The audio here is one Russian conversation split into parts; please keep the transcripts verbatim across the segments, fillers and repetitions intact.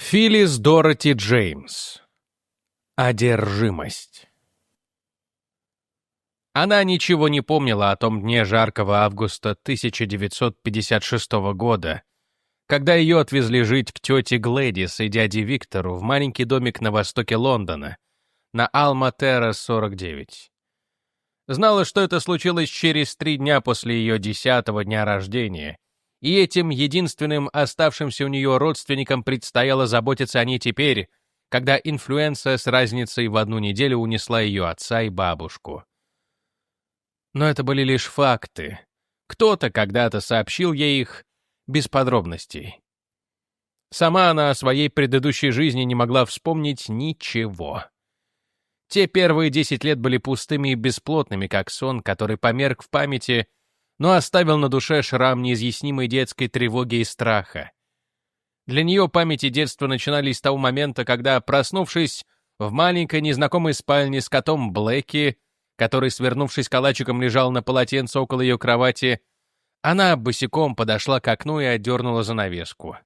Филлис Дороти Джеймс. Одержимость. Она ничего не помнила о том дне жаркого августа тысяча девятьсот пятьдесят шестого года, когда ее отвезли жить к тете Глэдис и дяде Виктору в маленький домик на востоке Лондона, на Алма-Террас сорок девять. Знала, что это случилось через три дня после ее десятого дня рождения, и этим единственным оставшимся у нее родственникам предстояло заботиться о ней теперь, когда инфлюенса с разницей в одну неделю унесла ее отца и бабушку. Но это были лишь факты. Кто-то когда-то сообщил ей их без подробностей. Сама она о своей предыдущей жизни не могла вспомнить ничего. Те первые десять лет были пустыми и бесплотными, как сон, который померк в памяти, но оставил на душе шрам неизъяснимой детской тревоги и страха. Для нее памяти детства начинались с того момента, когда, проснувшись в маленькой незнакомой спальне с котом Блэки, который, свернувшись калачиком, лежал на полотенце около ее кровати, она босиком подошла к окну и отдернула занавеску.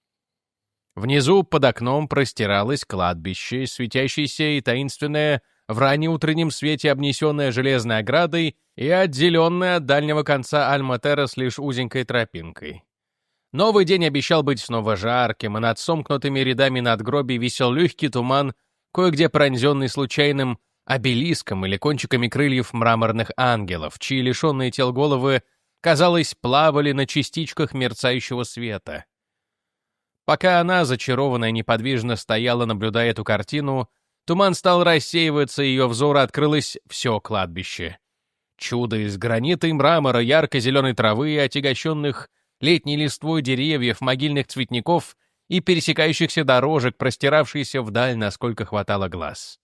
Внизу под окном простиралось кладбище, светящееся и таинственное, в раннеутреннем свете обнесенное железной оградой и отделенное от дальнего конца Альма-Террас лишь узенькой тропинкой. Новый день обещал быть снова жарким, и над сомкнутыми рядами надгробий висел легкий туман, кое-где пронзенный случайным обелиском или кончиками крыльев мраморных ангелов, чьи лишенные тел головы, казалось, плавали на частичках мерцающего света. Пока она, зачарованная, неподвижно стояла, наблюдая эту картину, туман стал рассеиваться, и ее взору открылось все кладбище. Чудо из гранита и мрамора, ярко-зеленой травы и отягощенных летней листвой деревьев, могильных цветников и пересекающихся дорожек, простиравшиеся вдаль, насколько хватало глаз.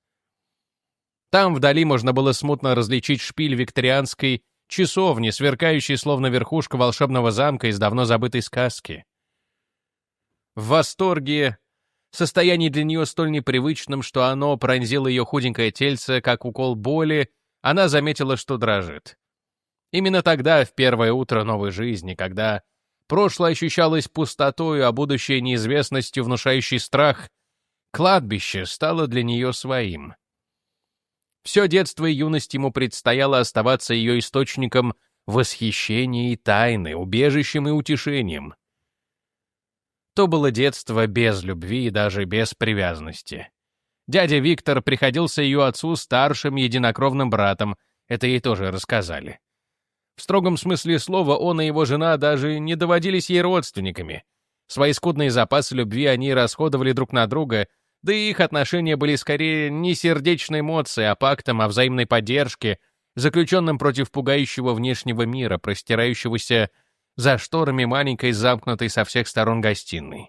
Там вдали можно было смутно различить шпиль викторианской часовни, сверкающей словно верхушка волшебного замка из давно забытой сказки. В восторге, состоянии для нее столь непривычном, что оно пронзило ее худенькое тельце, как укол боли, она заметила, что дрожит. Именно тогда, в первое утро новой жизни, когда прошлое ощущалось пустотою, а будущее неизвестностью, внушающей страх, кладбище стало для нее своим. Все детство и юность ему предстояло оставаться ее источником восхищения и тайны, убежищем и утешением. То было детство без любви и даже без привязанности. Дядя Виктор приходился ее отцу старшим единокровным братом, это ей тоже рассказали. В строгом смысле слова он и его жена даже не доводились ей родственниками. Свои скудные запасы любви они расходовали друг на друга, да и их отношения были скорее не сердечной эмоцией, а пактом о взаимной поддержке, заключенным против пугающего внешнего мира, простирающегося за шторами маленькой, замкнутой со всех сторон гостиной.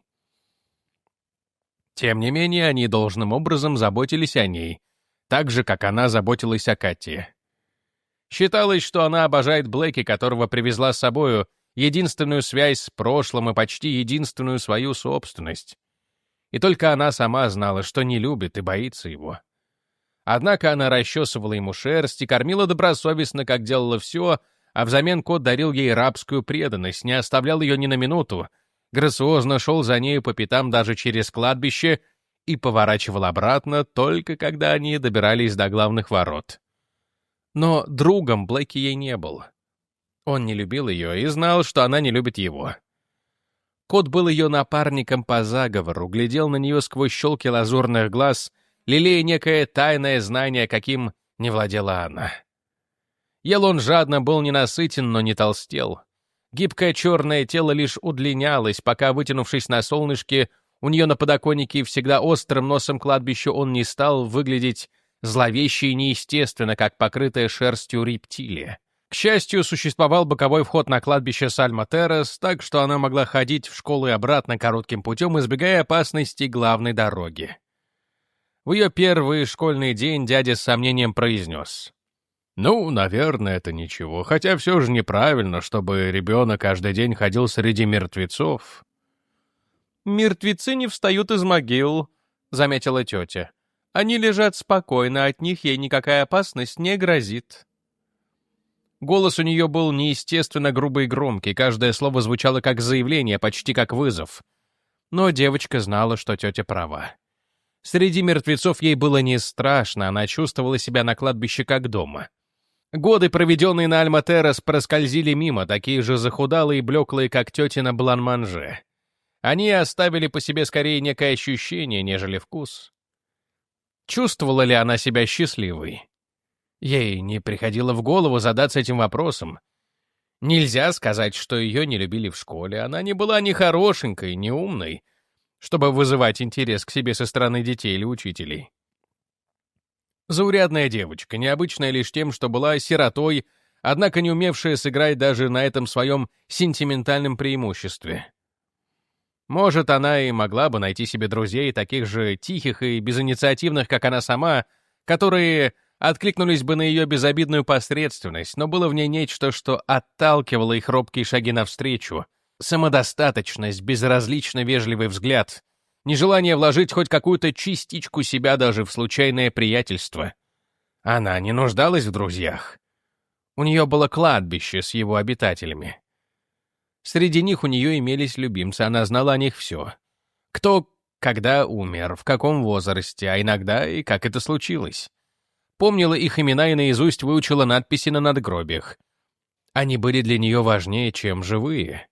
Тем не менее, они должным образом заботились о ней, так же, как она заботилась о Кате. Считалось, что она обожает Блэки, которого привезла с собою, единственную связь с прошлым и почти единственную свою собственность. И только она сама знала, что не любит и боится его. Однако она расчесывала ему шерсть и кормила добросовестно, как делала все, а взамен кот дарил ей рабскую преданность, не оставлял ее ни на минуту, грациозно шел за нею по пятам даже через кладбище и поворачивал обратно, только когда они добирались до главных ворот. Но другом Блэки ей не был. Он не любил ее и знал, что она не любит его. Кот был ее напарником по заговору, глядел на нее сквозь щелки лазурных глаз, лелея некое тайное знание, каким не владела она. Ел он жадно, был ненасытен, но не толстел. Гибкое черное тело лишь удлинялось, пока, вытянувшись на солнышке, у нее на подоконнике всегда острым носом кладбища он не стал выглядеть зловеще и неестественно, как покрытая шерстью рептилия. К счастью, существовал боковой вход на кладбище с Альма-Террас, так что она могла ходить в школу и обратно коротким путем, избегая опасности главной дороги. В ее первый школьный день дядя с сомнением произнес: «Ну, наверное, это ничего, хотя все же неправильно, чтобы ребенок каждый день ходил среди мертвецов». «Мертвецы не встают из могил», — заметила тетя. «Они лежат спокойно, от них ей никакая опасность не грозит». Голос у нее был неестественно грубый и громкий, каждое слово звучало как заявление, почти как вызов. Но девочка знала, что тетя права. Среди мертвецов ей было не страшно, она чувствовала себя на кладбище как дома. Годы, проведенные на Альма-Террас, проскользили мимо, такие же захудалые и блеклые, как тетина Блан-Манже. Они оставили по себе скорее некое ощущение, нежели вкус. Чувствовала ли она себя счастливой? Ей не приходило в голову задаться этим вопросом. Нельзя сказать, что ее не любили в школе. Она не была ни хорошенькой, ни умной, чтобы вызывать интерес к себе со стороны детей или учителей. Заурядная девочка, необычная лишь тем, что была сиротой, однако не умевшая сыграть даже на этом своем сентиментальном преимуществе. Может, она и могла бы найти себе друзей, таких же тихих и безинициативных, как она сама, которые откликнулись бы на ее безобидную посредственность, но было в ней нечто, что отталкивало их робкие шаги навстречу. Самодостаточность, безразлично вежливый взгляд, нежелание вложить хоть какую-то частичку себя даже в случайное приятельство. Она не нуждалась в друзьях. У нее было кладбище с его обитателями. Среди них у нее имелись любимцы, она знала о них все. Кто, когда умер, в каком возрасте, а иногда и как это случилось. Помнила их имена и наизусть выучила надписи на надгробиях. Они были для нее важнее, чем живые.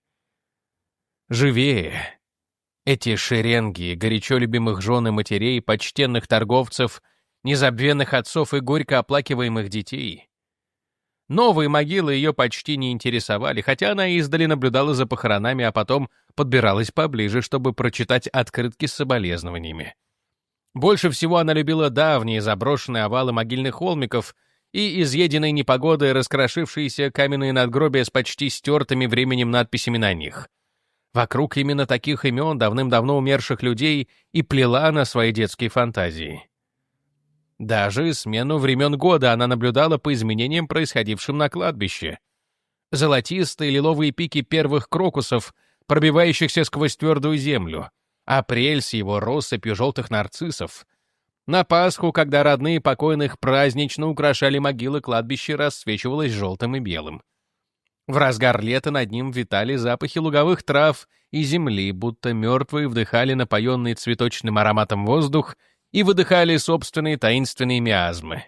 Живее. Эти шеренги горячо любимых жен и матерей, почтенных торговцев, незабвенных отцов и горько оплакиваемых детей. Новые могилы ее почти не интересовали, хотя она издали наблюдала за похоронами, а потом подбиралась поближе, чтобы прочитать открытки с соболезнованиями. Больше всего она любила давние заброшенные овалы могильных холмиков и изъеденные непогодой раскрошившиеся каменные надгробия с почти стертыми временем надписями на них. Вокруг именно таких имен давным-давно умерших людей и плела она свои детские фантазии. Даже смену времен года она наблюдала по изменениям, происходившим на кладбище. Золотистые лиловые пики первых крокусов, пробивающихся сквозь твердую землю, апрель с его россыпью желтых нарциссов. На Пасху, когда родные покойных празднично украшали могилы, кладбище рассвечивалось желтым и белым. В разгар лета над ним витали запахи луговых трав и земли, будто мертвые вдыхали напоенный цветочным ароматом воздух и выдыхали собственные таинственные миазмы.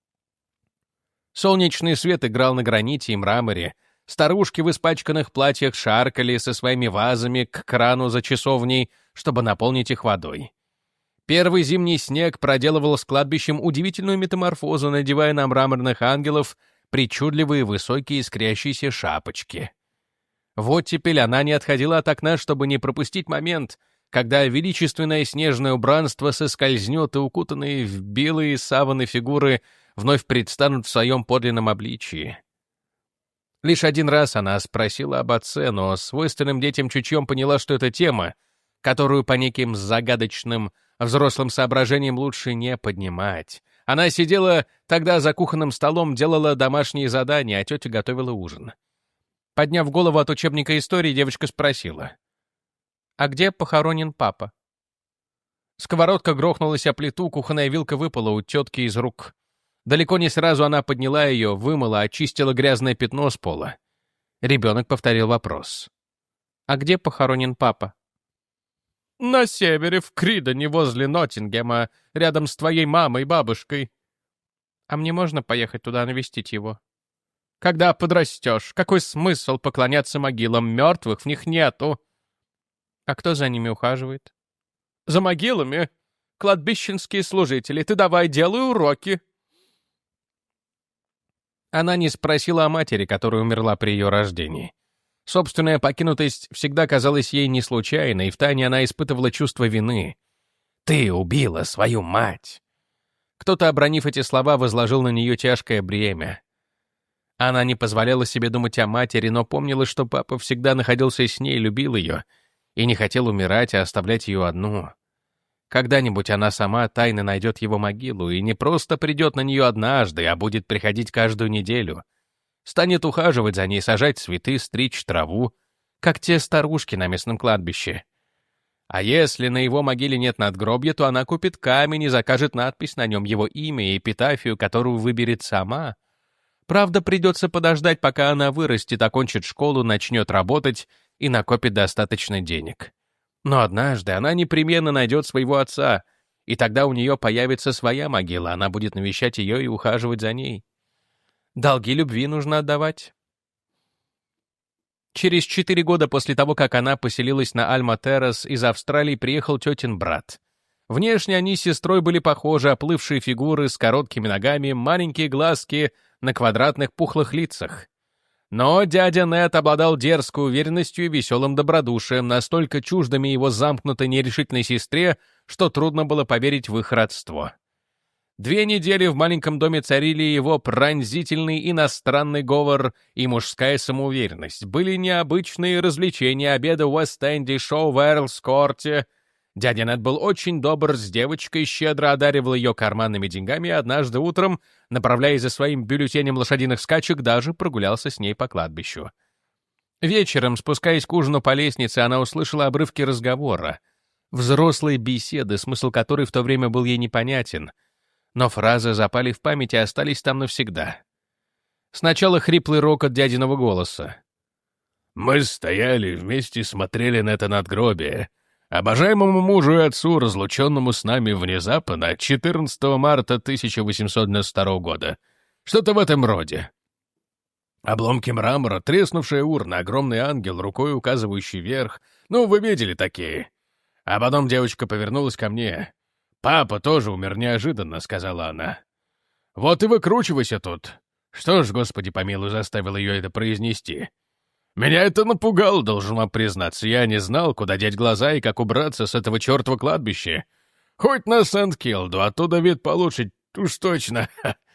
Солнечный свет играл на граните и мраморе, старушки в испачканных платьях шаркали со своими вазами к крану за часовней, чтобы наполнить их водой. Первый зимний снег проделывал с кладбищем удивительную метаморфозу, надевая на мраморных ангелов причудливые высокие искрящиеся шапочки. В оттепель она не отходила от окна, чтобы не пропустить момент, когда величественное снежное убранство соскользнет, и укутанные в белые саваны фигуры вновь предстанут в своем подлинном обличии. Лишь один раз она спросила об отце, но свойственным детям чутьем поняла, что это тема, которую по неким загадочным взрослым соображениям лучше не поднимать. Она сидела тогда за кухонным столом, делала домашние задания, а тетя готовила ужин. Подняв голову от учебника истории, девочка спросила: «А где похоронен папа?» Сковородка грохнулась о плиту, кухонная вилка выпала у тетки из рук. Далеко не сразу она подняла ее, вымыла, очистила грязное пятно с пола. Ребенок повторил вопрос: «А где похоронен папа?» «На севере, в Кридоне, возле Ноттингема, рядом с твоей мамой и бабушкой». «А мне можно поехать туда навестить его?» «Когда подрастешь, какой смысл поклоняться могилам? Мертвых в них нету». «А кто за ними ухаживает?» «За могилами? Кладбищенские служители. Ты давай делай уроки». Она не спросила о матери, которая умерла при ее рождении. Собственная покинутость всегда казалась ей не случайной, и втайне она испытывала чувство вины. «Ты убила свою мать!» Кто-то, обронив эти слова, возложил на нее тяжкое бремя. Она не позволяла себе думать о матери, но помнила, что папа всегда находился с ней, любил ее, и не хотел умирать, а оставлять ее одну. Когда-нибудь она сама тайно найдет его могилу, и не просто придет на нее однажды, а будет приходить каждую неделю. Станет ухаживать за ней, сажать цветы, стричь траву, как те старушки на местном кладбище. А если на его могиле нет надгробья, то она купит камень и закажет надпись на нем, его имя и эпитафию, которую выберет сама. Правда, придется подождать, пока она вырастет, окончит школу, начнет работать и накопит достаточно денег. Но однажды она непременно найдет своего отца, и тогда у нее появится своя могила, она будет навещать ее и ухаживать за ней. Долги любви нужно отдавать. Через четыре года после того, как она поселилась на Альма-Террас, из Австралии приехал тетин брат. Внешне они с сестрой были похожи, оплывшие фигуры с короткими ногами, маленькие глазки на квадратных пухлых лицах. Но дядя Нед обладал дерзкой уверенностью и веселым добродушием, настолько чуждыми его замкнутой нерешительной сестре, что трудно было поверить в их родство. Две недели в маленьком доме царили его пронзительный иностранный говор и мужская самоуверенность. Были необычные развлечения, обеды в Уэст-Энде, шоу в Эрлс-Корте. Дядя Нед был очень добр с девочкой, щедро одаривал ее карманными деньгами, и однажды утром, направляясь за своим бюллетенем лошадиных скачек, даже прогулялся с ней по кладбищу. Вечером, спускаясь к ужину по лестнице, она услышала обрывки разговора. Взрослые беседы, смысл которой в то время был ей непонятен. Но фразы запали в память и остались там навсегда. Сначала хриплый рокот дядиного голоса. «Мы стояли вместе, смотрели на это надгробие. Обожаемому мужу и отцу, разлученному с нами внезапно, четырнадцатого марта тысяча восемьсот девяносто второго года. Что-то в этом роде. Обломки мрамора, треснувшая урна, огромный ангел, рукой указывающий вверх. Ну, вы видели такие. А потом девочка повернулась ко мне. «Папа тоже умер неожиданно», — сказала она. «Вот и выкручивайся тут». Что ж, Господи помилуй, заставил ее это произнести. Меня это напугало, должен вам признаться. Я не знал, куда деть глаза и как убраться с этого чертова кладбища. Хоть на Сент-Килду, оттуда вид получше, уж точно.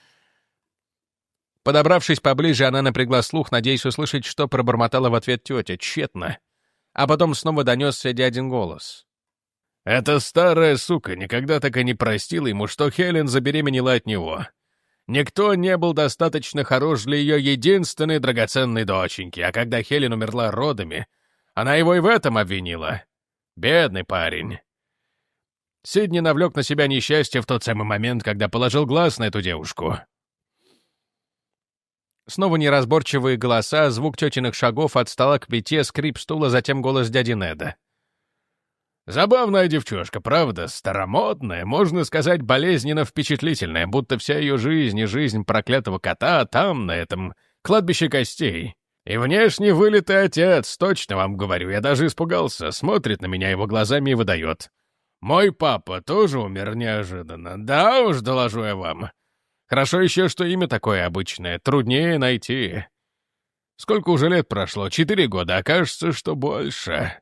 Подобравшись поближе, она напрягла слух, надеясь услышать, что пробормотала в ответ тетя, тщетно. А потом снова донесся дядин голос. Эта старая сука никогда так и не простила ему, что Хелен забеременела от него. Никто не был достаточно хорош для ее единственной драгоценной доченьки, а когда Хелен умерла родами, она его и в этом обвинила. Бедный парень. Сидни навлек на себя несчастье в тот самый момент, когда положил глаз на эту девушку. Снова неразборчивые голоса, звук тетиных шагов от стола к плите, скрип стула, затем голос дяди Неда. Забавная девчушка, правда, старомодная, можно сказать, болезненно впечатлительная, будто вся ее жизнь и жизнь проклятого кота там, на этом кладбище костей. И внешне вылитый отец, точно вам говорю, я даже испугался, смотрит на меня его глазами и выдает. Мой папа тоже умер неожиданно, да уж, доложу я вам. Хорошо еще, что имя такое обычное, труднее найти. Сколько уже лет прошло? Четыре года, а кажется, что больше.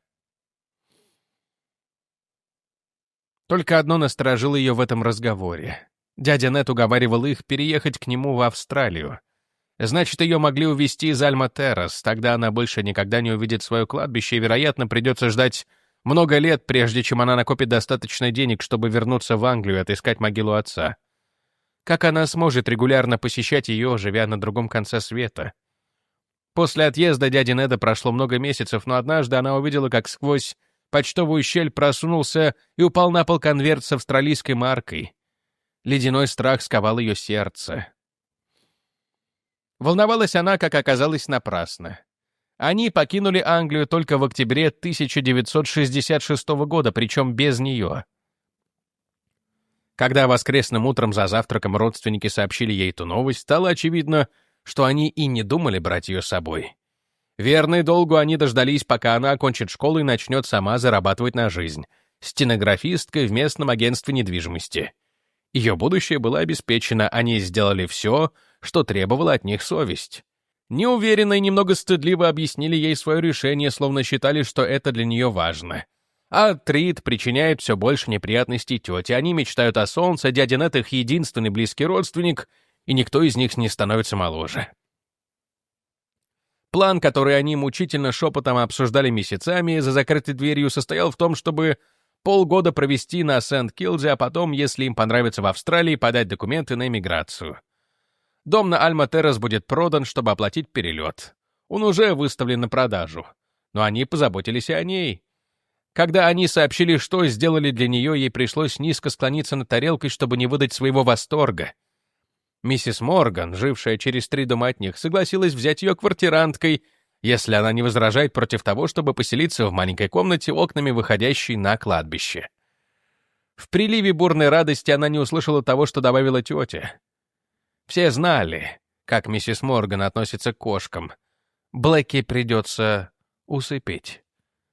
Только одно насторожило ее в этом разговоре. Дядя Нед уговаривал их переехать к нему в Австралию. Значит, ее могли увезти из Альма-Террас, тогда она больше никогда не увидит свое кладбище, и, вероятно, придется ждать много лет, прежде чем она накопит достаточно денег, чтобы вернуться в Англию и отыскать могилу отца. Как она сможет регулярно посещать ее, живя на другом конце света? После отъезда дяди Неда прошло много месяцев, но однажды она увидела, как сквозь почтовую щель просунулся и упал на пол конверт с австралийской маркой. Ледяной страх сковал ее сердце. Волновалась она, как оказалось, напрасно. Они покинули Англию только в октябре тысяча девятьсот шестьдесят шестого года, причем без нее. Когда воскресным утром за завтраком родственники сообщили ей эту новость, стало очевидно, что они и не думали брать ее с собой. Верной долгу они дождались, пока она окончит школу и начнет сама зарабатывать на жизнь, стенографисткой в местном агентстве недвижимости. Ее будущее было обеспечено, они сделали все, что требовала от них совесть. Неуверенно и немного стыдливо объяснили ей свое решение, словно считали, что это для нее важно. А Трид причиняет все больше неприятностей тете, они мечтают о солнце, дядя Нед их единственный близкий родственник, и никто из них не становится моложе. План, который они мучительно шепотом обсуждали месяцами за закрытой дверью, состоял в том, чтобы полгода провести на Сент-Килде, а потом, если им понравится в Австралии, подать документы на эмиграцию. Дом на Альма-Террас будет продан, чтобы оплатить перелет. Он уже выставлен на продажу. Но они позаботились и о ней. Когда они сообщили, что сделали для нее, ей пришлось низко склониться над тарелкой, чтобы не выдать своего восторга. Миссис Морган, жившая через три дома от них, согласилась взять ее квартиранткой, если она не возражает против того, чтобы поселиться в маленькой комнате, окнами выходящей на кладбище. В приливе бурной радости она не услышала того, что добавила тетя. Все знали, как миссис Морган относится к кошкам. Блэки придется усыпить.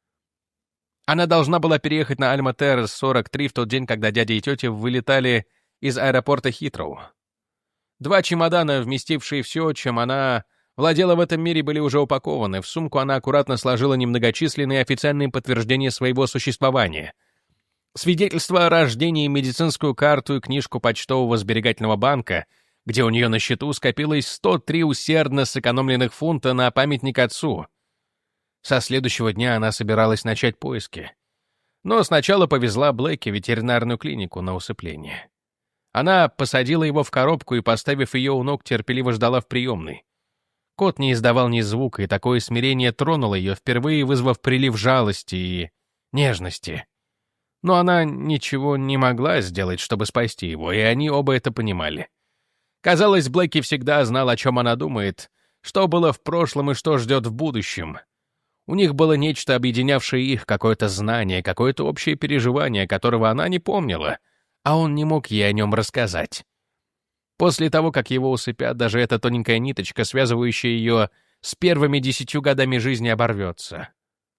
Она должна была переехать на Альма-Террас сорок три в тот день, когда дядя и тетя вылетали из аэропорта Хитроу. Два чемодана, вместившие все, чем она владела в этом мире, были уже упакованы. В сумку она аккуратно сложила немногочисленные официальные подтверждения своего существования. Свидетельство о рождении, медицинскую карту и книжку почтового сберегательного банка, где у нее на счету скопилось сто три усердно сэкономленных фунта на памятник отцу. Со следующего дня она собиралась начать поиски. Но сначала повезла Блэки в ветеринарную клинику на усыпление. Она посадила его в коробку и, поставив ее у ног, терпеливо ждала в приемной. Кот не издавал ни звука, и такое смирение тронуло ее, впервые вызвав прилив жалости и нежности. Но она ничего не могла сделать, чтобы спасти его, и они оба это понимали. Казалось, Блэки всегда знал, о чем она думает, что было в прошлом и что ждет в будущем. У них было нечто, объединявшее их, какое-то знание, какое-то общее переживание, которого она не помнила, а он не мог ей о нем рассказать. После того, как его усыпят, даже эта тоненькая ниточка, связывающая ее с первыми десятью годами жизни, оборвется.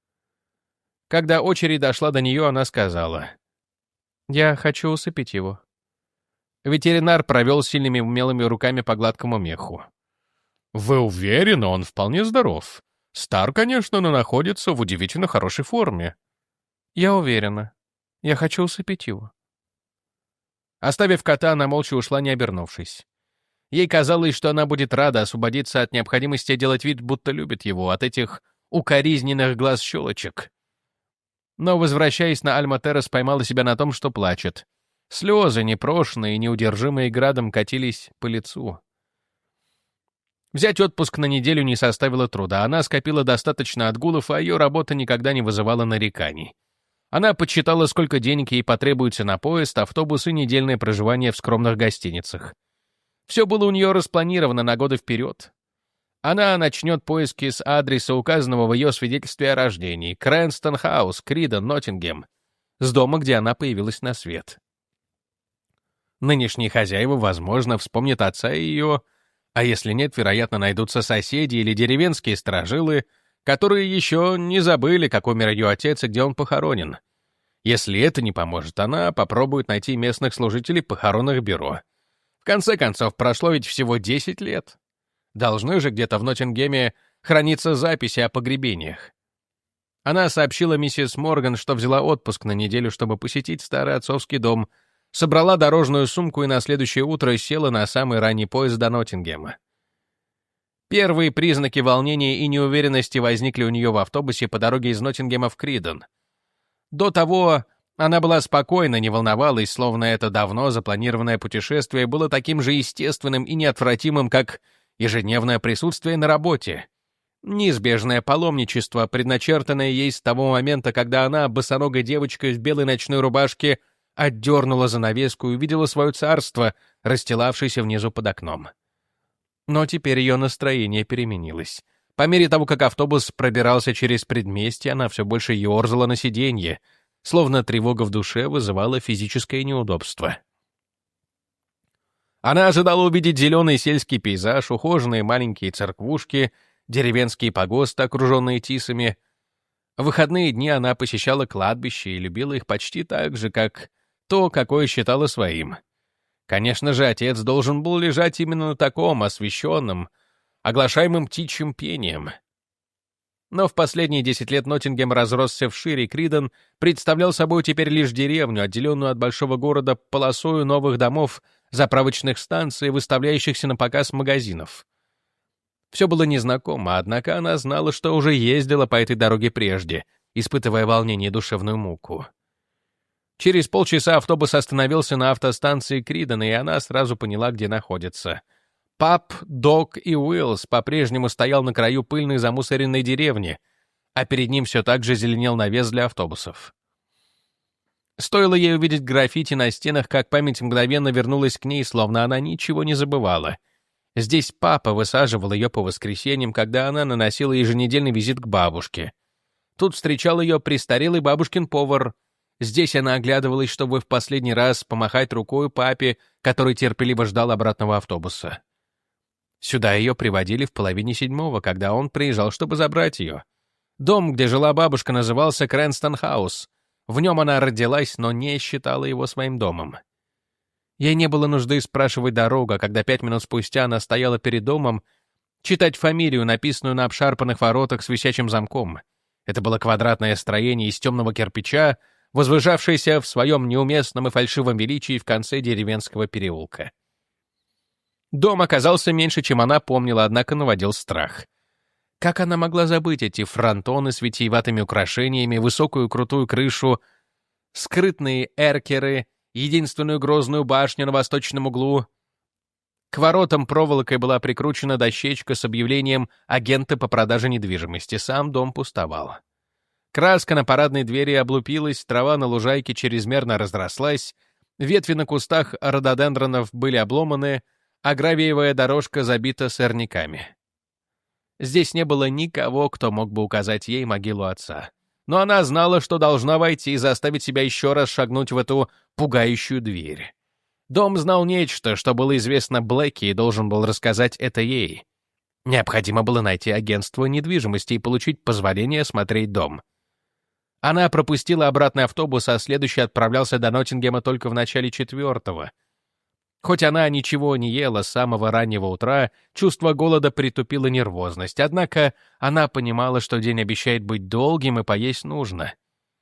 Когда очередь дошла до нее, она сказала: «Я хочу усыпить его». Ветеринар провел сильными умелыми руками по гладкому меху. «Вы уверены, он вполне здоров? Стар, конечно, но находится в удивительно хорошей форме». «Я уверена. Я хочу усыпить его». Оставив кота, она молча ушла, не обернувшись. Ей казалось, что она будет рада освободиться от необходимости делать вид, будто любит его, от этих укоризненных глаз-щелочек. Но, возвращаясь на Альма-Террас, поймала себя на том, что плачет. Слезы, непрошенные и неудержимые градом, катились по лицу. Взять отпуск на неделю не составило труда. Она скопила достаточно отгулов, а ее работа никогда не вызывала нареканий. Она подсчитала, сколько денег ей потребуется на поезд, автобус и недельное проживание в скромных гостиницах. Все было у нее распланировано на годы вперед. Она начнет поиски с адреса, указанного в ее свидетельстве о рождении: Крэнстон-хаус, Кридон, Ноттингем, с дома, где она появилась на свет. Нынешние хозяева, возможно, вспомнят отца и ее, а если нет, вероятно, найдутся соседи или деревенские сторожилы, которые еще не забыли, как умер ее отец и где он похоронен. Если это не поможет, она попробует найти местных служителей похоронных бюро. В конце концов, прошло ведь всего десять лет. Должны же где-то в Ноттингеме храниться записи о погребениях. Она сообщила миссис Морган, что взяла отпуск на неделю, чтобы посетить старый отцовский дом, собрала дорожную сумку и на следующее утро села на самый ранний поезд до Ноттингема. Первые признаки волнения и неуверенности возникли у нее в автобусе по дороге из Ноттингема в Кридон. До того она была спокойна, не волновалась, словно это давно запланированное путешествие было таким же естественным и неотвратимым, как ежедневное присутствие на работе. Неизбежное паломничество, предначертанное ей с того момента, когда она, босоногая девочка в белой ночной рубашке, отдернула занавеску и увидела свое царство, расстилавшееся внизу под окном. Но теперь ее настроение переменилось. По мере того, как автобус пробирался через предместье, она все больше ерзала на сиденье, словно тревога в душе вызывала физическое неудобство. Она ожидала увидеть зеленый сельский пейзаж, ухоженные маленькие церквушки, деревенские погосты, окруженные тисами. В выходные дни она посещала кладбища и любила их почти так же, как то, какое считала своим. Конечно же, отец должен был лежать именно на таком, освещенном, оглашаемым птичьим пением. Но в последние десять лет Ноттингем разросся вширь, и Кридон представлял собой теперь лишь деревню, отделенную от большого города полосою новых домов, заправочных станций, выставляющихся на показ магазинов. Все было незнакомо, однако она знала, что уже ездила по этой дороге прежде, испытывая волнение и душевную муку. Через полчаса автобус остановился на автостанции Кридона, и она сразу поняла, где находится. Пап, Док и Уиллс по-прежнему стоял на краю пыльной замусоренной деревни, а перед ним все так же зеленел навес для автобусов. Стоило ей увидеть граффити на стенах, как память мгновенно вернулась к ней, словно она ничего не забывала. Здесь папа высаживал ее по воскресеньям, когда она наносила еженедельный визит к бабушке. Тут встречал ее престарелый бабушкин повар. Здесь она оглядывалась, чтобы в последний раз помахать рукой папе, который терпеливо ждал обратного автобуса. Сюда ее приводили в половине седьмого, когда он приезжал, чтобы забрать ее. Дом, где жила бабушка, назывался Крэнстон Хаус. В нем она родилась, но не считала его своим домом. Ей не было нужды спрашивать дорогу, а когда пять минут спустя она стояла перед домом, читать фамилию, написанную на обшарпанных воротах с висячим замком. Это было квадратное строение из темного кирпича, возвышавшееся в своем неуместном и фальшивом величии в конце деревенского переулка. Дом оказался меньше, чем она помнила, однако наводил страх. Как она могла забыть эти фронтоны с витиеватыми украшениями, высокую крутую крышу, скрытные эркеры, единственную грозную башню на восточном углу? К воротам проволокой была прикручена дощечка с объявлением агента по продаже недвижимости. Сам дом пустовал. Краска на парадной двери облупилась, трава на лужайке чрезмерно разрослась, ветви на кустах рододендронов были обломаны, а гравиевая дорожка забита сорняками. Здесь не было никого, кто мог бы указать ей могилу отца. Но она знала, что должна войти и заставить себя еще раз шагнуть в эту пугающую дверь. Дом знал нечто, что было известно Блэки, и должен был рассказать это ей. Необходимо было найти агентство недвижимости и получить позволение осмотреть дом. Она пропустила обратный автобус, а следующий отправлялся до Ноттингема только в начале четвертого. Хоть она ничего не ела с самого раннего утра, чувство голода притупило нервозность, однако она понимала, что день обещает быть долгим и поесть нужно.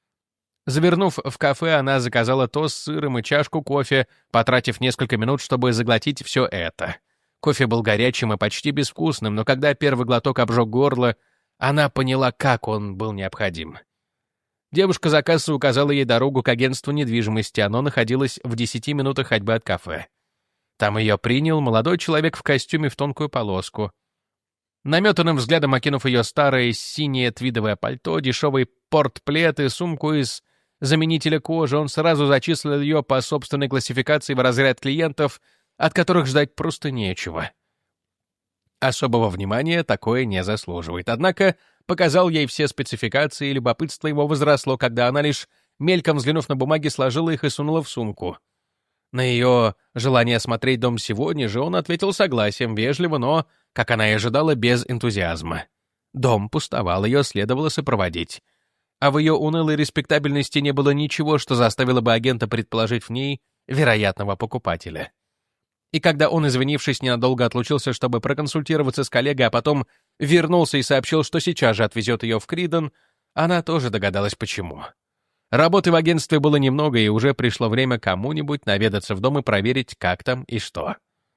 Завернув в кафе, она заказала тост с сыром и чашку кофе, потратив несколько минут, чтобы заглотить все это. Кофе был горячим и почти безвкусным, но когда первый глоток обжег горло, она поняла, как он был необходим. Девушка за кассой указала ей дорогу к агентству недвижимости, оно находилось в десяти минутах ходьбы от кафе. Там ее принял молодой человек в костюме в тонкую полоску. Наметанным взглядом окинув ее старое синее твидовое пальто, дешевый портплет и сумку из заменителя кожи, он сразу зачислил ее по собственной классификации в разряд клиентов, от которых ждать просто нечего. Особого внимания такое не заслуживает. Однако показал ей все спецификации, и любопытство его возросло, когда она лишь, мельком взглянув на бумаги, сложила их и сунула в сумку. На ее желание осмотреть дом сегодня же он ответил согласием, вежливо, но, как она и ожидала, без энтузиазма. Дом пустовал, ее следовало сопроводить. А в ее унылой респектабельности не было ничего, что заставило бы агента предположить в ней вероятного покупателя. И когда он, извинившись, ненадолго отлучился, чтобы проконсультироваться с коллегой, а потом вернулся и сообщил, что сейчас же отвезет ее в Кридон, она тоже догадалась, почему. Работы в агентстве было немного, и уже пришло время кому-нибудь наведаться в дом и проверить, как там и что.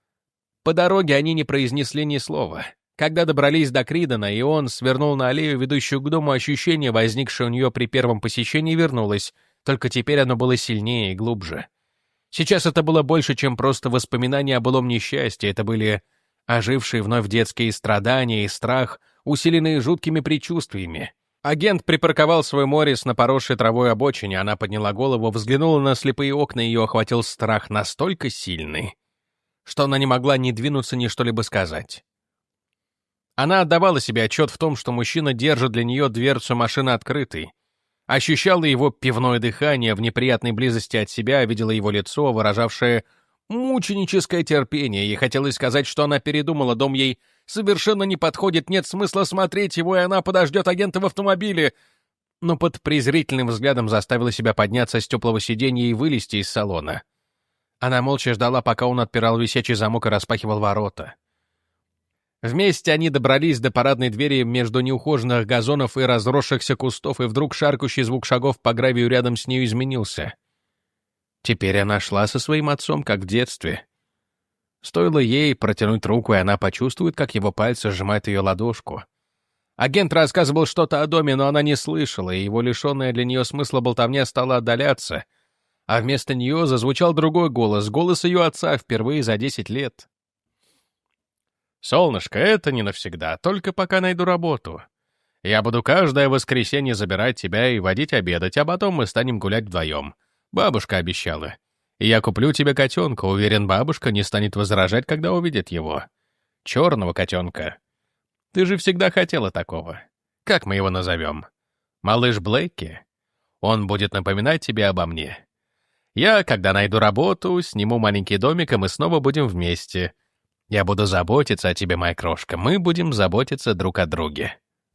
По дороге они не произнесли ни слова. Когда добрались до Кридона, и он свернул на аллею, ведущую к дому, ощущение, возникшее у нее при первом посещении, вернулось, только теперь оно было сильнее и глубже. Сейчас это было больше, чем просто воспоминания о былом несчастье, это были ожившие вновь детские страдания и страх, усиленные жуткими предчувствиями. Агент припарковал свой Моррис на поросшей травой обочине, она подняла голову, взглянула на слепые окна, и ее охватил страх настолько сильный, что она не могла ни двинуться, ни что-либо сказать. Она отдавала себе отчет в том, что мужчина держит для нее дверцу машины открытой, ощущала его пивное дыхание в неприятной близости от себя, видела его лицо, выражавшее мученическое терпение. Ей хотелось сказать, что она передумала, дом ей совершенно не подходит, нет смысла смотреть его, и она подождет агента в автомобиле. Но под презрительным взглядом заставила себя подняться с теплого сиденья и вылезти из салона. Она молча ждала, пока он отпирал висячий замок и распахивал ворота. Вместе они добрались до парадной двери между неухоженных газонов и разросшихся кустов, и вдруг шаркающий звук шагов по гравию рядом с нею изменился. Теперь она шла со своим отцом, как в детстве. Стоило ей протянуть руку, и она почувствует, как его пальцы сжимают ее ладошку. Агент рассказывал что-то о доме, но она не слышала, и его лишенная для нее смысла болтовня стала отдаляться, а вместо нее зазвучал другой голос, голос ее отца впервые за десять лет. «Солнышко, это не навсегда, только пока найду работу. Я буду каждое воскресенье забирать тебя и водить обедать, а потом мы станем гулять вдвоем. Бабушка обещала. И я куплю тебе котенка, уверен, бабушка не станет возражать, когда увидит его. Черного котенка. Ты же всегда хотела такого. Как мы его назовем? Малыш Блэки? Он будет напоминать тебе обо мне. Я, когда найду работу, сниму маленький домик, и мы снова будем вместе. Я буду заботиться о тебе, моя крошка. Мы будем заботиться друг о друге».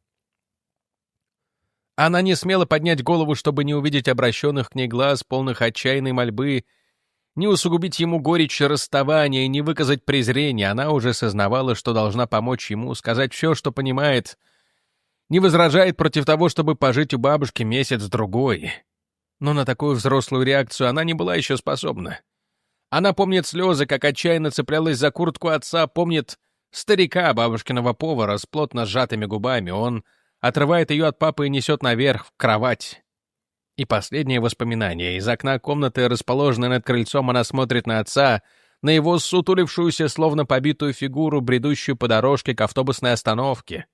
Она не смела поднять голову, чтобы не увидеть обращенных к ней глаз, полных отчаянной мольбы, не усугубить ему горечь расставания, не выказать презрения. Она уже сознавала, что должна помочь ему, сказать все, что понимает, не возражает против того, чтобы пожить у бабушки месяц-другой. Но на такую взрослую реакцию она не была еще способна. Она помнит слезы, как отчаянно цеплялась за куртку отца, помнит старика, бабушкиного повара, с плотно сжатыми губами. Он отрывает ее от папы и несет наверх, в кровать. И последнее воспоминание. Из окна комнаты, расположенной над крыльцом, она смотрит на отца, на его сутулившуюся, словно побитую фигуру, бредущую по дорожке к автобусной остановке.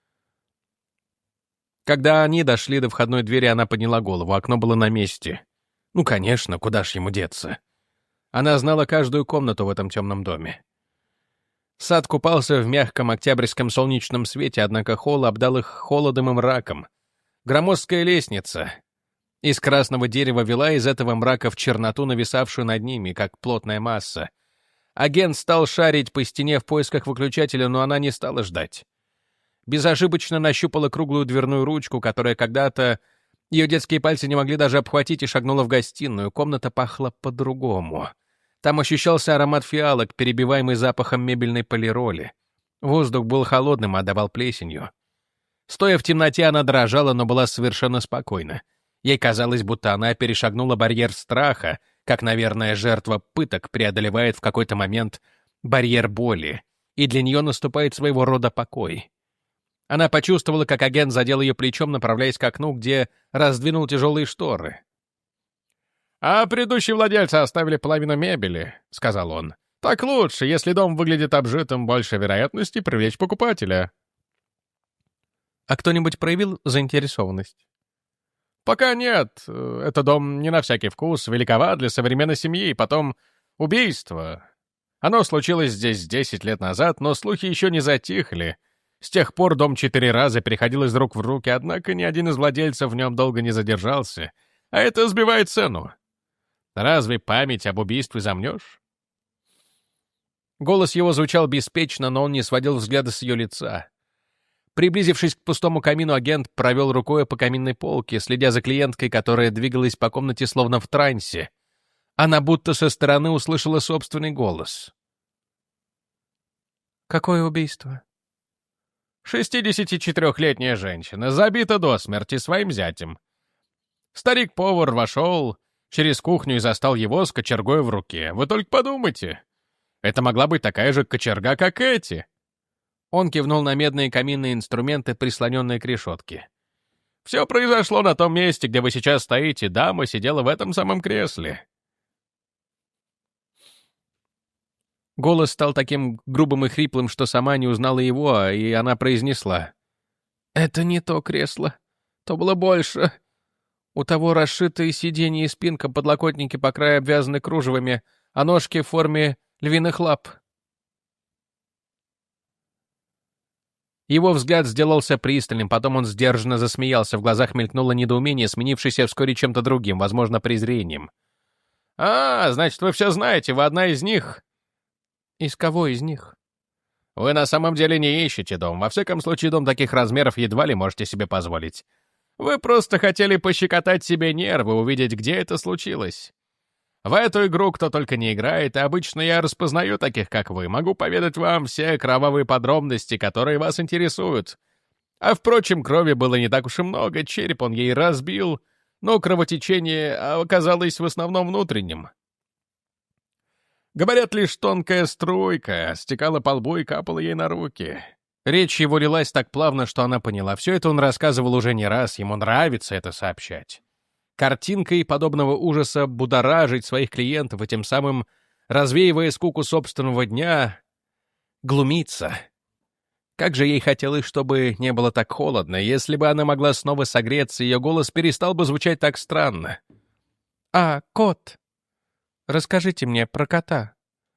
Когда они дошли до входной двери, она подняла голову. Окно было на месте. Ну, конечно, куда ж ему деться? Она знала каждую комнату в этом темном доме. Сад купался в мягком октябрьском солнечном свете, однако холл обдал их холодом и мраком. Громоздкая лестница из красного дерева вела из этого мрака в черноту, нависавшую над ними, как плотная масса. Агент стал шарить по стене в поисках выключателя, но она не стала ждать. Безошибочно нащупала круглую дверную ручку, которая когда-то ее детские пальцы не могли даже обхватить, и шагнула в гостиную. Комната пахла по-другому. Там ощущался аромат фиалок, перебиваемый запахом мебельной полироли. Воздух был холодным, а отдавал плесенью. Стоя в темноте, она дрожала, но была совершенно спокойна. Ей казалось, будто она перешагнула барьер страха, как, наверное, жертва пыток преодолевает в какой-то момент барьер боли, и для нее наступает своего рода покой. Она почувствовала, как агент задел ее плечом, направляясь к окну, где раздвинул тяжелые шторы. «А предыдущие владельцы оставили половину мебели», — сказал он. «Так лучше, если дом выглядит обжитым, больше вероятности привлечь покупателя». «А кто-нибудь проявил заинтересованность?» «Пока нет. Это дом не на всякий вкус, великоват для современной семьи. Потом убийство. Оно случилось здесь десять лет назад, но слухи еще не затихли. С тех пор дом четыре раза переходил из рук в руки, однако ни один из владельцев в нем долго не задержался. А это сбивает цену. Разве память об убийстве замнешь?» Голос его звучал беспечно, но он не сводил взгляда с ее лица. Приблизившись к пустому камину, агент провел рукой по каминной полке, следя за клиенткой, которая двигалась по комнате словно в трансе. Она будто со стороны услышала собственный голос. «Какое убийство?» «Шестидесятичетырехлетняя женщина, забита до смерти своим зятем. Старик-повар вошел через кухню и застал его с кочергой в руке. Вы только подумайте. Это могла быть такая же кочерга, как эти». Он кивнул на медные каминные инструменты, прислоненные к решетке. «Все произошло на том месте, где вы сейчас стоите. Дама сидела в этом самом кресле». Голос стал таким грубым и хриплым, что сама не узнала его, и она произнесла. «Это не то кресло. То было больше. У того расшитые сиденья и спинка, подлокотники по краю обвязаны кружевами, а ножки в форме львиных лап». Его взгляд сделался пристальным, потом он сдержанно засмеялся, в глазах мелькнуло недоумение, сменившееся вскоре чем-то другим, возможно, презрением. «А, значит, вы все знаете, вы одна из них». «Из кого из них?» «Вы на самом деле не ищете дом. Во всяком случае, дом таких размеров едва ли можете себе позволить. Вы просто хотели пощекотать себе нервы, увидеть, где это случилось. В эту игру кто только не играет, и обычно я распознаю таких, как вы. Могу поведать вам все кровавые подробности, которые вас интересуют. А, впрочем, крови было не так уж и много, череп он ей разбил, но кровотечение оказалось в основном внутренним. Говорят, лишь тонкая струйка стекала по лбу и капала ей на руки». Речь его лилась так плавно, что она поняла. Все это он рассказывал уже не раз, ему нравится это сообщать. Картинкой подобного ужаса будоражить своих клиентов и тем самым, развеивая скуку собственного дня, глумиться. Как же ей хотелось, чтобы не было так холодно. Если бы она могла снова согреться, ее голос перестал бы звучать так странно. «А, кот! Расскажите мне про кота.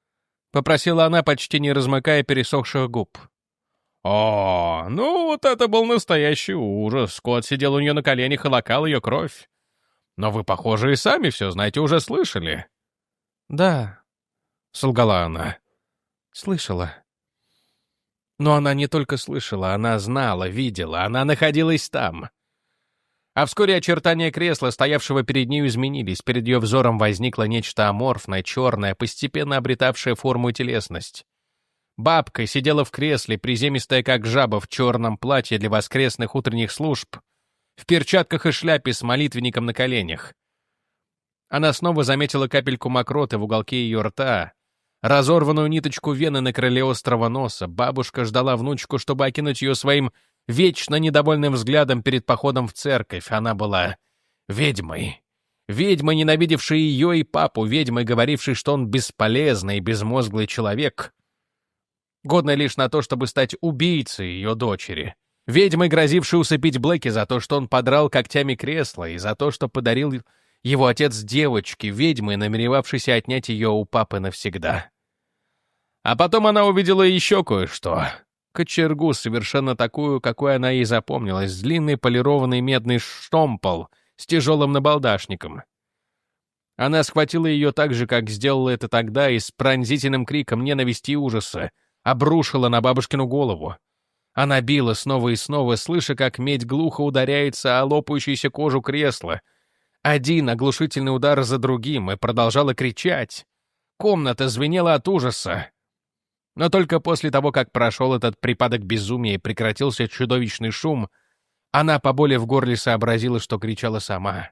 — попросила она, почти не размыкая пересохших губ. О, ну вот это был настоящий ужас. Кот сидел у нее на коленях и лакал ее кровь. Но вы, похоже, и сами все знаете, уже слышали. Да, — солгала она. Слышала. Но она не только слышала, она знала, видела, она находилась там. А вскоре очертания кресла, стоявшего перед ней, изменились. Перед ее взором возникло нечто аморфное, черное, постепенно обретавшее форму и телесность. Бабка сидела в кресле, приземистая как жаба, в черном платье для воскресных утренних служб, в перчатках и шляпе с молитвенником на коленях. Она снова заметила капельку мокроты в уголке ее рта, разорванную ниточку вены на крыле острого носа. Бабушка ждала внучку, чтобы окинуть ее своим вечно недовольным взглядом перед походом в церковь. Она была ведьмой. Ведьмой, ненавидевшей ее и папу, ведьмой, говорившей, что он бесполезный и безмозглый человек, годной лишь на то, чтобы стать убийцей ее дочери. Ведьмой, грозившей усыпить Блэки за то, что он подрал когтями кресло, и за то, что подарил его отец девочке, ведьмой, намеревавшейся отнять ее у папы навсегда. А потом она увидела еще кое-что. Кочергу, совершенно такую, какой она ей запомнилась, длинный полированный медный штомпол с тяжелым набалдашником. Она схватила ее так же, как сделала это тогда, и с пронзительным криком ненависти и ужаса обрушила на бабушкину голову. Она била снова и снова, слыша, как медь глухо ударяется о лопающуюся кожу кресла. Один оглушительный удар за другим, и продолжала кричать. Комната звенела от ужаса. Но только после того, как прошел этот припадок безумия и прекратился чудовищный шум, она по боли в горле сообразила, что кричала сама.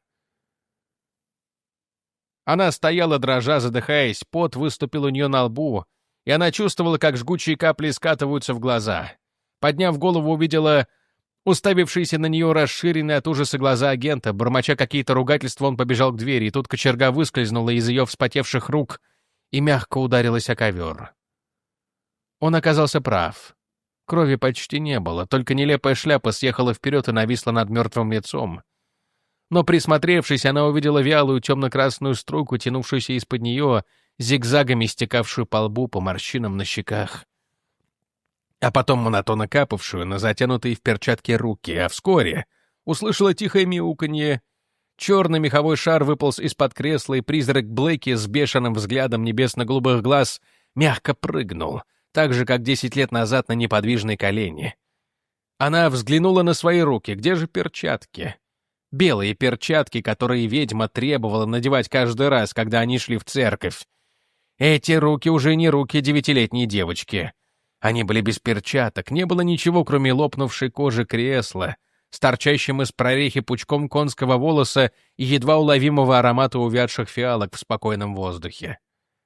Она стояла, дрожа, задыхаясь, пот выступил у нее на лбу, и она чувствовала, как жгучие капли скатываются в глаза. Подняв голову, увидела уставившиеся на нее расширенные от ужаса глаза агента. Бормоча какие-то ругательства, он побежал к двери, и тут кочерга выскользнула из ее вспотевших рук и мягко ударилась о ковер. Он оказался прав. Крови почти не было, только нелепая шляпа съехала вперед и нависла над мертвым лицом. Но, присмотревшись, она увидела вялую темно-красную струйку, тянувшуюся из-под нее, зигзагами стекавшую по лбу, по морщинам на щеках. А потом монотонно капавшую на затянутые в перчатки руки, а вскоре услышала тихое мяуканье. Черный меховой шар выполз из-под кресла, и призрак Блэки с бешеным взглядом небесно-голубых глаз мягко прыгнул, так же, как десять лет назад на неподвижные колени. Она взглянула на свои руки. Где же перчатки? Белые перчатки, которые ведьма требовала надевать каждый раз, когда они шли в церковь. Эти руки уже не руки девятилетней девочки. Они были без перчаток, не было ничего, кроме лопнувшей кожи кресла, с торчащим из прорехи пучком конского волоса и едва уловимого аромата увядших фиалок в спокойном воздухе.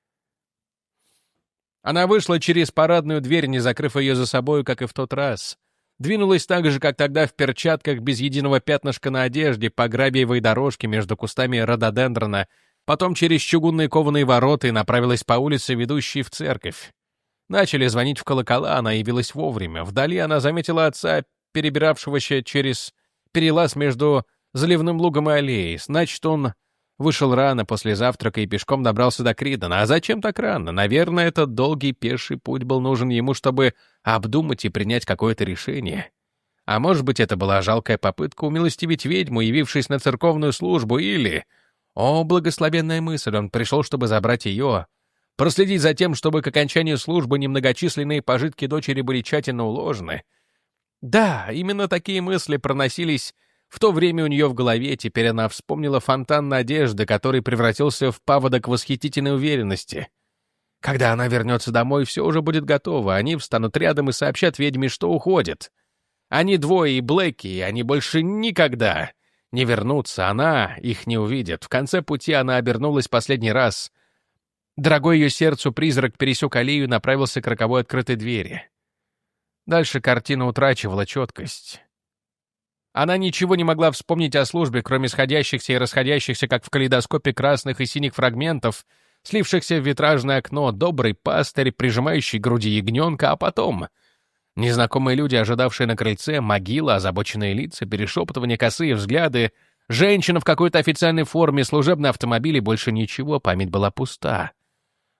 Она вышла через парадную дверь, не закрыв ее за собою, как и в тот раз. Двинулась так же, как тогда, в перчатках, без единого пятнышка на одежде, по гравиевой дорожке между кустами рододендрона, потом через чугунные кованые ворота и направилась по улице, ведущей в церковь. Начали звонить в колокола, она явилась вовремя. Вдали она заметила отца, перебиравшегося через перелаз между заливным лугом и аллеей. Значит, он вышел рано после завтрака и пешком добрался до Кридона. А зачем так рано? Наверное, этот долгий пеший путь был нужен ему, чтобы обдумать и принять какое-то решение. А может быть, это была жалкая попытка умилостивить ведьму, явившись на церковную службу, или... О, благословенная мысль, он пришел, чтобы забрать ее... Проследить за тем, чтобы к окончанию службы немногочисленные пожитки дочери были тщательно уложены. Да, именно такие мысли проносились в то время у нее в голове. Теперь она вспомнила фонтан надежды, который превратился в паводок восхитительной уверенности. Когда она вернется домой, все уже будет готово. Они встанут рядом и сообщат ведьме, что уходят. Они двое и Блэки, и они больше никогда не вернутся. Она их не увидит. В конце пути она обернулась последний раз. Дорогой ее сердцу призрак пересек аллею и направился к роковой открытой двери. Дальше картина утрачивала четкость. Она ничего не могла вспомнить о службе, кроме сходящихся и расходящихся, как в калейдоскопе, красных и синих фрагментов, слившихся в витражное окно, добрый пастырь, прижимающий к груди ягненка, а потом незнакомые люди, ожидавшие на крыльце, могила, озабоченные лица, перешептывания, косые взгляды, женщина в какой-то официальной форме, служебный автомобиль и больше ничего, память была пуста.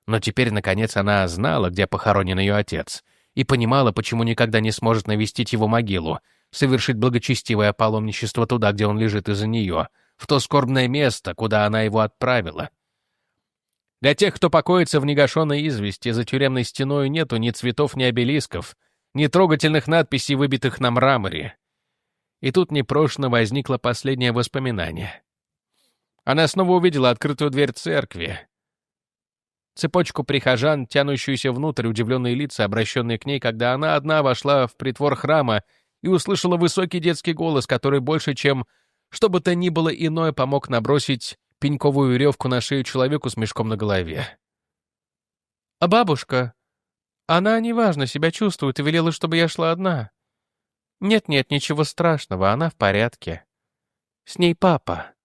Но теперь, наконец, она знала, где похоронен ее отец, и понимала, почему никогда не сможет навестить его могилу, совершить благочестивое паломничество туда, где он лежит из-за нее, в то скорбное место, куда она его отправила. Для тех, кто покоится в негашенной извести, за тюремной стеной нету ни цветов, ни обелисков, ни трогательных надписей, выбитых на мраморе. И тут непрошно возникло последнее воспоминание. Она снова увидела открытую дверь церкви, цепочку прихожан, тянущуюся внутрь, удивленные лица, обращенные к ней, когда она одна вошла в притвор храма и услышала высокий детский голос, который больше, чем что бы то ни было иное, помог набросить пеньковую веревку на шею человеку с мешком на голове. «А бабушка? Она неважно себя чувствует и велела, чтобы я шла одна. Нет-нет, ничего страшного, она в порядке. С ней папа».